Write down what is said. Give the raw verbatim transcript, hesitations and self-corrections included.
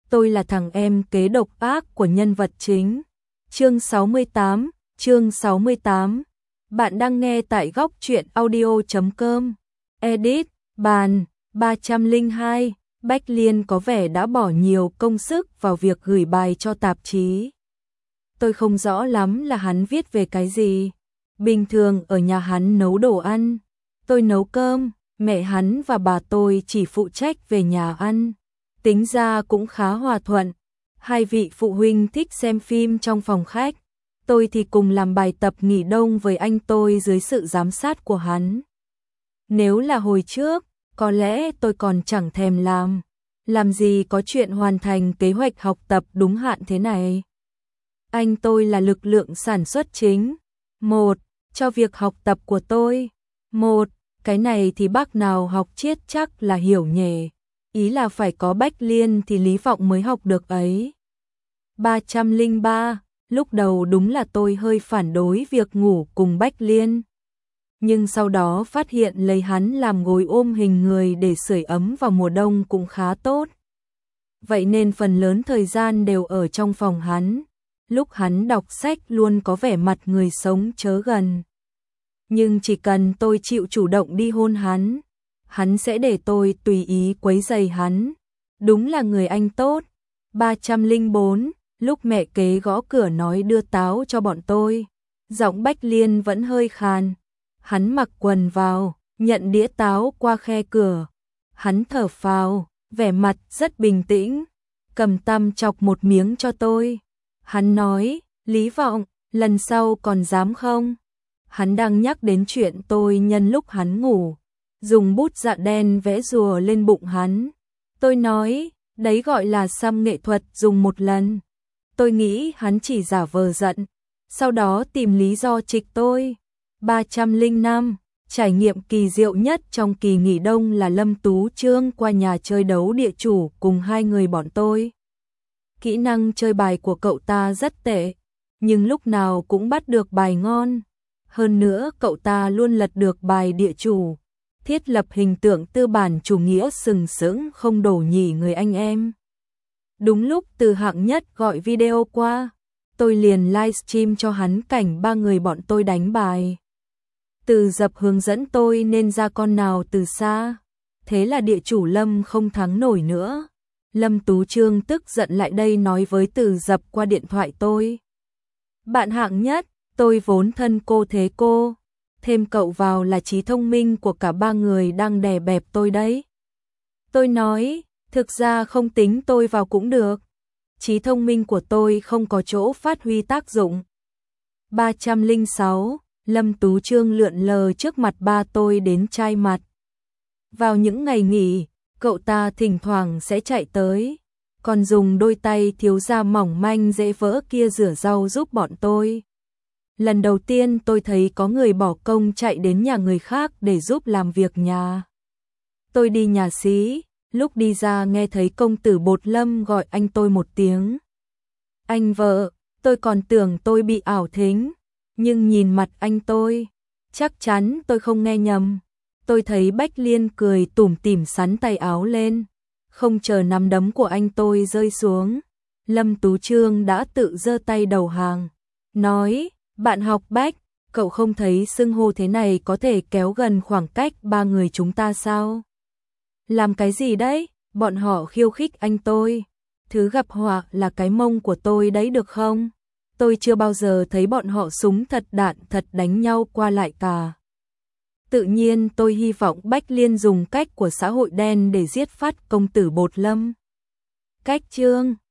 tôi là thằng em kế độc ác của nhân vật chính. Chương sáu mươi tám, chương sáu mươi tám. Bạn đang nghe tại góc truyện audio chấm com. Edit, bàn, ba trăm lẻ hai. Bách Liên có vẻ đã bỏ nhiều công sức vào việc gửi bài cho tạp chí. Tôi không rõ lắm là hắn viết về cái gì. Bình thường ở nhà hắn nấu đồ ăn, tôi nấu cơm, mẹ hắn và bà tôi chỉ phụ trách về nhà ăn. Tính ra cũng khá hòa thuận. Hai vị phụ huynh thích xem phim trong phòng khách, tôi thì cùng làm bài tập nghỉ đông với anh tôi dưới sự giám sát của hắn. Nếu là hồi trước, có lẽ tôi còn chẳng thèm làm. Làm gì có chuyện hoàn thành kế hoạch học tập đúng hạn thế này. Anh tôi là lực lượng sản xuất chính. Một, cho việc học tập của tôi. Một, cái này thì bác nào học triết chắc là hiểu nhỉ. Ý là phải có Bách Liên thì Lý Vọng mới học được ấy. ba trăm lẻ ba, lúc đầu đúng là tôi hơi phản đối việc ngủ cùng Bách Liên. Nhưng sau đó phát hiện lấy hắn làm gối ôm hình người để sưởi ấm vào mùa đông cũng khá tốt. Vậy nên phần lớn thời gian đều ở trong phòng hắn. Lúc hắn đọc sách luôn có vẻ mặt người sống chớ gần. Nhưng chỉ cần tôi chịu chủ động đi hôn hắn, hắn sẽ để tôi tùy ý quấy rầy hắn. Đúng là người anh tốt. ba trăm lẻ bốn, lúc mẹ kế gõ cửa nói đưa táo cho bọn tôi, giọng Bách Liên vẫn hơi khàn. Hắn mặc quần vào, nhận đĩa táo qua khe cửa. Hắn thở phào, vẻ mặt rất bình tĩnh, cầm tăm chọc một miếng cho tôi. Hắn nói, Lý Vọng, lần sau còn dám không? Hắn đang nhắc đến chuyện tôi nhân lúc hắn ngủ, dùng bút dạ đen vẽ rùa lên bụng hắn. Tôi nói, đấy gọi là xăm nghệ thuật dùng một lần. Tôi nghĩ hắn chỉ giả vờ giận, sau đó tìm lý do trịch tôi. ba trăm lẻ năm, trải nghiệm kỳ diệu nhất trong kỳ nghỉ đông là Lâm Tú Trương qua nhà chơi đấu địa chủ cùng hai người bọn tôi. Kỹ năng chơi bài của cậu ta rất tệ, nhưng lúc nào cũng bắt được bài ngon. Hơn nữa cậu ta luôn lật được bài địa chủ, thiết lập hình tượng tư bản chủ nghĩa sừng sững không đổ nhỉ người anh em. Đúng lúc Từ hạng nhất gọi video qua, tôi liền livestream cho hắn cảnh ba người bọn tôi đánh bài. Từ Dập hướng dẫn tôi nên ra con nào từ xa. Thế là địa chủ Lâm không thắng nổi nữa. Lâm Tú Trương tức giận lại đây nói với Từ Dập qua điện thoại tôi. Bạn hạng nhất, tôi vốn thân cô thế cô. Thêm cậu vào là trí thông minh của cả ba người đang đè bẹp tôi đấy. Tôi nói, thực ra không tính tôi vào cũng được. Trí thông minh của tôi không có chỗ phát huy tác dụng. ba trăm lẻ sáu, Lâm Tú Trương lượn lờ trước mặt ba tôi đến chai mặt. Vào những ngày nghỉ, cậu ta thỉnh thoảng sẽ chạy tới, còn dùng đôi tay thiếu da mỏng manh dễ vỡ kia rửa rau giúp bọn tôi. Lần đầu tiên tôi thấy có người bỏ công chạy đến nhà người khác để giúp làm việc nhà. Tôi đi nhà xí, lúc đi ra nghe thấy công tử Bột Lâm gọi anh tôi một tiếng. Anh vợ, tôi còn tưởng tôi bị ảo thính, nhưng nhìn mặt anh tôi, chắc chắn tôi không nghe nhầm. Tôi thấy Bách Liên cười tủm tỉm sắn tay áo lên, không chờ nắm đấm của anh tôi rơi xuống. Lâm Tú Trương đã tự giơ tay đầu hàng, nói, bạn học Bách, cậu không thấy xưng hô thế này có thể kéo gần khoảng cách ba người chúng ta sao? Làm cái gì đấy? Bọn họ khiêu khích anh tôi. Thứ gặp họa là cái mông của tôi đấy được không? Tôi chưa bao giờ thấy bọn họ súng thật đạn thật đánh nhau qua lại cả. Tự nhiên tôi hy vọng Bách Liên dùng cách của xã hội đen để giết phát công tử Bột Lâm. Cách chương